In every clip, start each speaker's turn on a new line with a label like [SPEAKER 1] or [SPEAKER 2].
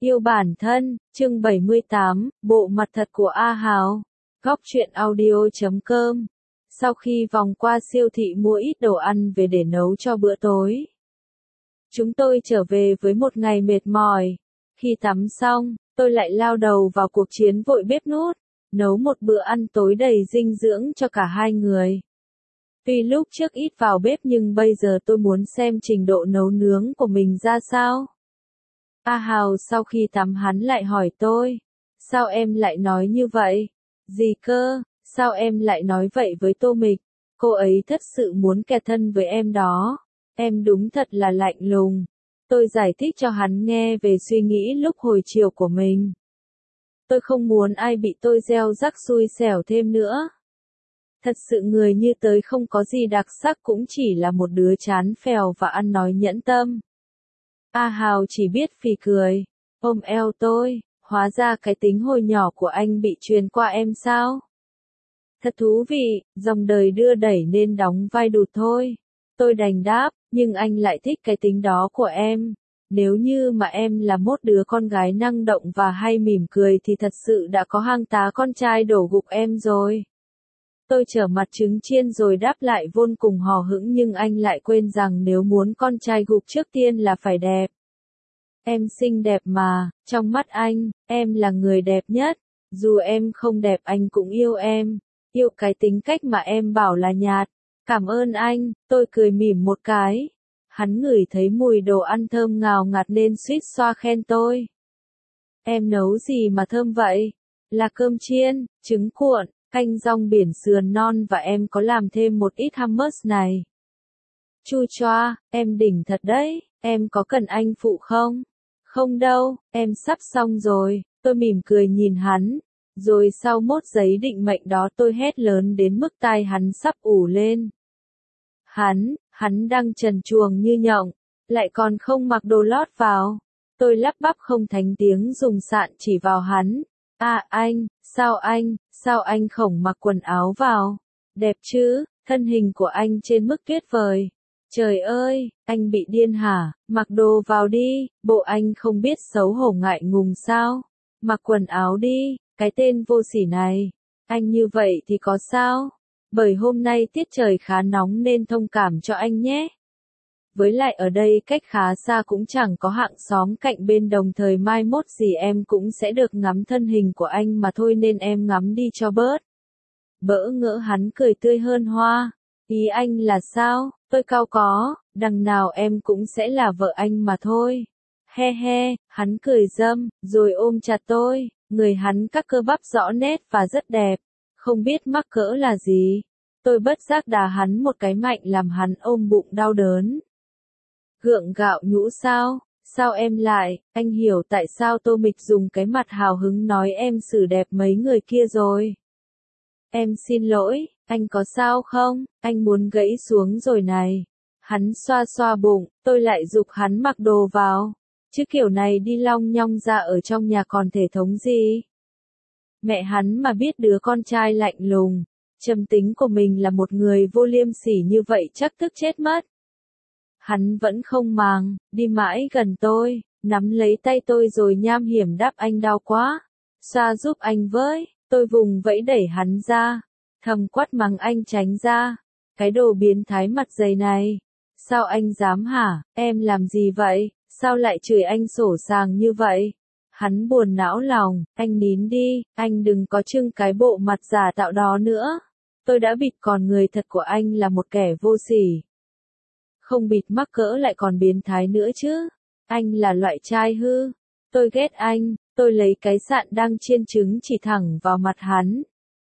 [SPEAKER 1] Yêu bản thân, chương 78, bộ mặt thật của A Hào. Góc truyện audio.com. Sau khi vòng qua siêu thị mua ít đồ ăn về để nấu cho bữa tối, chúng tôi trở về với một ngày mệt mỏi. Khi tắm xong, tôi lại lao đầu vào cuộc chiến vội bếp núc, nấu một bữa ăn tối đầy dinh dưỡng cho cả hai người. Tuy lúc trước ít vào bếp nhưng bây giờ tôi muốn xem trình độ nấu nướng của mình ra sao. A Hào sau khi tắm hắn lại hỏi tôi, sao em lại nói như vậy? Gì cơ, sao em lại nói vậy với Tô Mịch? Cô ấy thật sự muốn kẻ thân với em đó. Em đúng thật là lạnh lùng. Tôi giải thích cho hắn nghe về suy nghĩ lúc hồi chiều của mình. Tôi không muốn ai bị tôi gieo rắc xui xẻo thêm nữa. Thật sự người như tới không có gì đặc sắc, cũng chỉ là một đứa chán phèo và ăn nói nhẫn tâm. A Hào chỉ biết phì cười, ôm eo tôi, hóa ra cái tính hồi nhỏ của anh bị truyền qua em sao? Thật thú vị, dòng đời đưa đẩy nên đóng vai đụt thôi. Tôi đành đáp, nhưng anh lại thích cái tính đó của em. Nếu như mà em là một đứa con gái năng động và hay mỉm cười thì thật sự đã có hàng tá con trai đổ gục em rồi. Tôi trở mặt trứng chiên rồi đáp lại vô cùng hò hững, nhưng anh lại quên rằng nếu muốn con trai gục trước tiên là phải đẹp. Em xinh đẹp mà, trong mắt anh, em là người đẹp nhất. Dù em không đẹp anh cũng yêu em. Yêu cái tính cách mà em bảo là nhạt. Cảm ơn anh, tôi cười mỉm một cái. Hắn ngửi thấy mùi đồ ăn thơm ngào ngạt nên suýt xoa khen tôi. Em nấu gì mà thơm vậy? Là cơm chiên, trứng cuộn, canh rong biển sườn non và em có làm thêm một ít hummus này. Chu choa, em đỉnh thật đấy, em có cần anh phụ không? Không đâu, em sắp xong rồi, tôi mỉm cười nhìn hắn. Rồi sau mốt giấy định mệnh đó tôi hét lớn đến mức tai hắn sắp ủ lên. Hắn đang trần truồng như nhộng, lại còn không mặc đồ lót vào. Tôi lắp bắp không thành tiếng dùng sạn chỉ vào hắn. À anh, sao anh không mặc quần áo vào? Đẹp chứ, thân hình của anh trên mức tuyệt vời. Trời ơi, anh bị điên hả? Mặc đồ vào đi, bộ anh không biết xấu hổ ngại ngùng sao? Mặc quần áo đi, cái tên vô sỉ này. Anh như vậy thì có sao? Bởi hôm nay tiết trời khá nóng nên thông cảm cho anh nhé. Với lại ở đây cách khá xa cũng chẳng có hạng xóm cạnh bên, đồng thời mai mốt gì em cũng sẽ được ngắm thân hình của anh mà thôi, nên em ngắm đi cho bớt. Bỡ ngỡ hắn cười tươi hơn hoa. Ý anh là sao? Tôi cau có, đằng nào em cũng sẽ là vợ anh mà thôi. He he, hắn cười râm, rồi ôm chặt tôi, người hắn các cơ bắp rõ nét và rất đẹp. Không biết mắc cỡ là gì. Tôi bất giác đá hắn một cái mạnh làm hắn ôm bụng đau đớn. Gượng gạo nhũ sao? Sao em lại? Anh hiểu tại sao Tô Mịch dùng cái mặt hào hứng nói em xử đẹp mấy người kia rồi. Em xin lỗi, anh có sao không? Anh muốn gãy xuống rồi này. Hắn xoa xoa bụng, tôi lại giục hắn mặc đồ vào. Chứ kiểu này đi long nhong ra ở trong nhà còn thể thống gì? Mẹ hắn mà biết đứa con trai lạnh lùng, trầm tính của mình là một người vô liêm sỉ như vậy chắc tức chết mất. Hắn vẫn không màng, đi mãi gần tôi, nắm lấy tay tôi rồi nham hiểm đáp anh đau quá. Xoa giúp anh với, tôi vùng vẫy đẩy hắn ra, thầm quát mắng anh tránh ra. Cái đồ biến thái mặt dày này. Sao anh dám hả? Em làm gì vậy? Sao lại chửi anh sổ sàng như vậy? Hắn buồn não lòng, anh nín đi, anh đừng có trưng cái bộ mặt giả tạo đó nữa. Tôi đã bịt còn người thật của anh là một kẻ vô sỉ. Không bịt mắc cỡ lại còn biến thái nữa chứ. Anh là loại trai hư. Tôi ghét anh, tôi lấy cái sạn đang chiên trứng chỉ thẳng vào mặt hắn.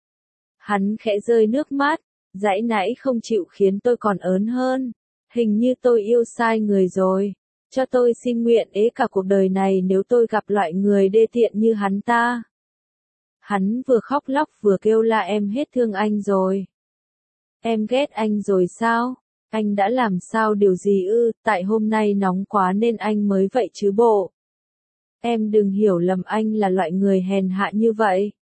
[SPEAKER 1] Hắn khẽ rơi nước mắt, dãy nãy không chịu khiến tôi còn ớn hơn. Hình như tôi yêu sai người rồi. Cho tôi xin nguyện ế cả cuộc đời này nếu tôi gặp loại người đê tiện như hắn ta. Hắn vừa khóc lóc vừa kêu la em hết thương anh rồi. Em ghét anh rồi sao? Anh đã làm sao điều gì ư? Tại hôm nay nóng quá nên anh mới vậy chứ bộ. Em đừng hiểu lầm anh là loại người hèn hạ như vậy.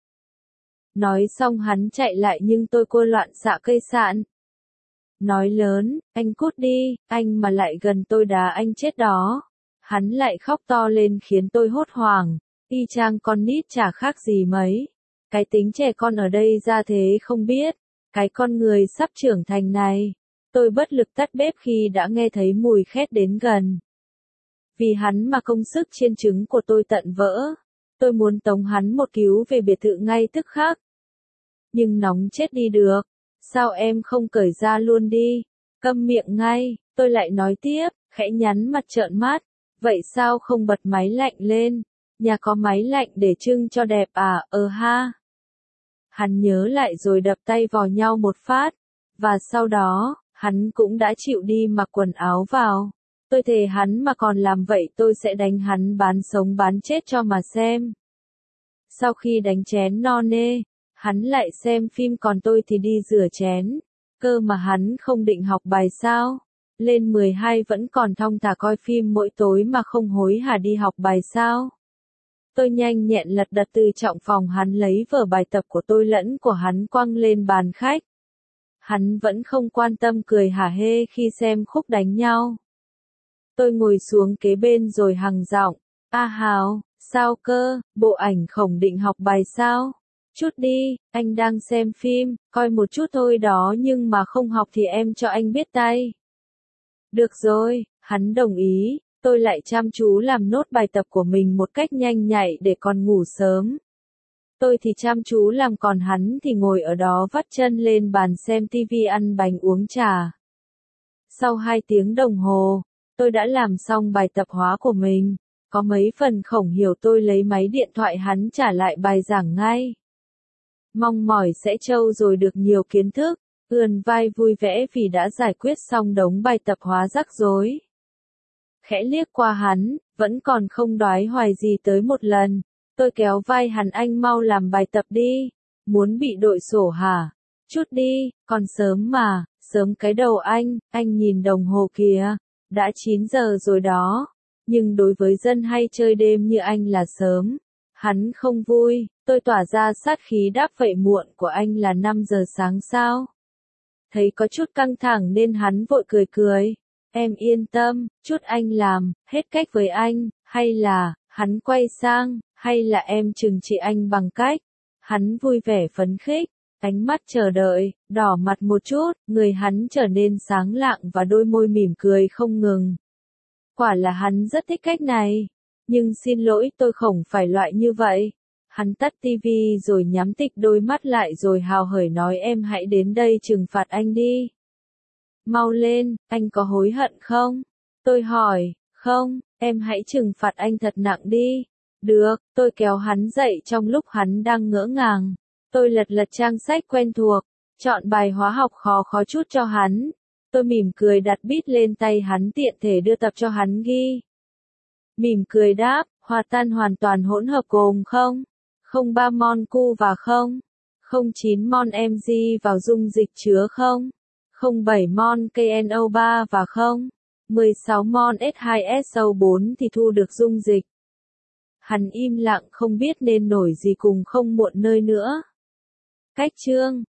[SPEAKER 1] Nói xong hắn chạy lại nhưng tôi cô loạn xạ cây sạn. Nói lớn, anh cút đi, anh mà lại gần tôi đá anh chết đó. Hắn lại khóc to lên khiến tôi hốt hoảng, y chang con nít chả khác gì mấy. Cái tính trẻ con ở đây ra thế không biết, cái con người sắp trưởng thành này. Tôi bất lực tắt bếp khi đã nghe thấy mùi khét đến gần. Vì hắn mà công sức chiên trứng của tôi tận vỡ. Tôi muốn tống hắn một cứu về biệt thự ngay tức khắc. Nhưng nóng chết đi được. Sao em không cởi ra luôn đi? Câm miệng ngay, tôi lại nói tiếp, khẽ nhắn mặt trợn mắt. Vậy sao không bật máy lạnh lên? Nhà có máy lạnh để trưng cho đẹp à? Ha. Hắn nhớ lại rồi đập tay vào nhau một phát. Và sau đó, hắn cũng đã chịu đi mặc quần áo vào. Tôi thề hắn mà còn làm vậy tôi sẽ đánh hắn bán sống bán chết cho mà xem. Sau khi đánh chén no nê, hắn lại xem phim còn tôi thì đi rửa chén. Cơ mà hắn không định học bài sao? Lên 12 vẫn còn thong thả coi phim mỗi tối mà không hối hả đi học bài sao? Tôi nhanh nhẹn lật đật từ trọng phòng hắn lấy vở bài tập của tôi lẫn của hắn quăng lên bàn khách. Hắn vẫn không quan tâm cười hả hê khi xem khúc đánh nhau. Tôi ngồi xuống kế bên rồi hằng giọng, A Hào, sao cơ, bộ ảnh khổng định học bài sao? Chút đi, anh đang xem phim, coi một chút thôi đó nhưng mà không học thì em cho anh biết tay. Được rồi, hắn đồng ý, tôi lại chăm chú làm nốt bài tập của mình một cách nhanh nhạy để còn ngủ sớm. Tôi thì chăm chú làm còn hắn thì ngồi ở đó vắt chân lên bàn xem tivi ăn bánh uống trà. Sau 2 tiếng đồng hồ, tôi đã làm xong bài tập hóa của mình. Có mấy phần không hiểu tôi lấy máy điện thoại hắn trả lại bài giảng ngay. Mong mỏi sẽ trâu rồi được nhiều kiến thức, ươn vai vui vẻ vì đã giải quyết xong đống bài tập hóa rắc rối. Khẽ liếc qua hắn, vẫn còn không đoái hoài gì tới một lần. Tôi kéo vai hắn anh mau làm bài tập đi. Muốn bị đội sổ hả? Chút đi, còn sớm mà, sớm cái đầu anh nhìn đồng hồ kìa. Đã 9 giờ rồi đó. Nhưng đối với dân hay chơi đêm như anh là sớm. Hắn không vui, tôi tỏa ra sát khí đáp vậy muộn của anh là 5 giờ sáng sao? Thấy có chút căng thẳng nên hắn vội cười cười. Em yên tâm, chút anh làm, hết cách với anh, hay là, hắn quay sang, hay là em trừng trị anh bằng cách. Hắn vui vẻ phấn khích, ánh mắt chờ đợi, đỏ mặt một chút, người hắn trở nên sáng lạng và đôi môi mỉm cười không ngừng. Quả là hắn rất thích cách này. Nhưng xin lỗi tôi không phải loại như vậy. Hắn tắt tivi rồi nhắm tịch đôi mắt lại rồi hào hởi nói em hãy đến đây trừng phạt anh đi. Mau lên, anh có hối hận không? Tôi hỏi, không, em hãy trừng phạt anh thật nặng đi. Được, tôi kéo hắn dậy trong lúc hắn đang ngỡ ngàng. Tôi lật lật trang sách quen thuộc, chọn bài hóa học khó khó chút cho hắn. Tôi mỉm cười đặt bút lên tay hắn tiện thể đưa tập cho hắn ghi. Mỉm cười đáp, hòa tan hoàn toàn hỗn hợp gồm 0,3 mol cu và 0,09 mol mg vào dung dịch chứa 0,07 mol KNO3 và 0,16 mol S2SO4 thì thu được dung dịch. Hắn im lặng không biết nên nổi gì cùng không muộn nơi nữa. Cách chương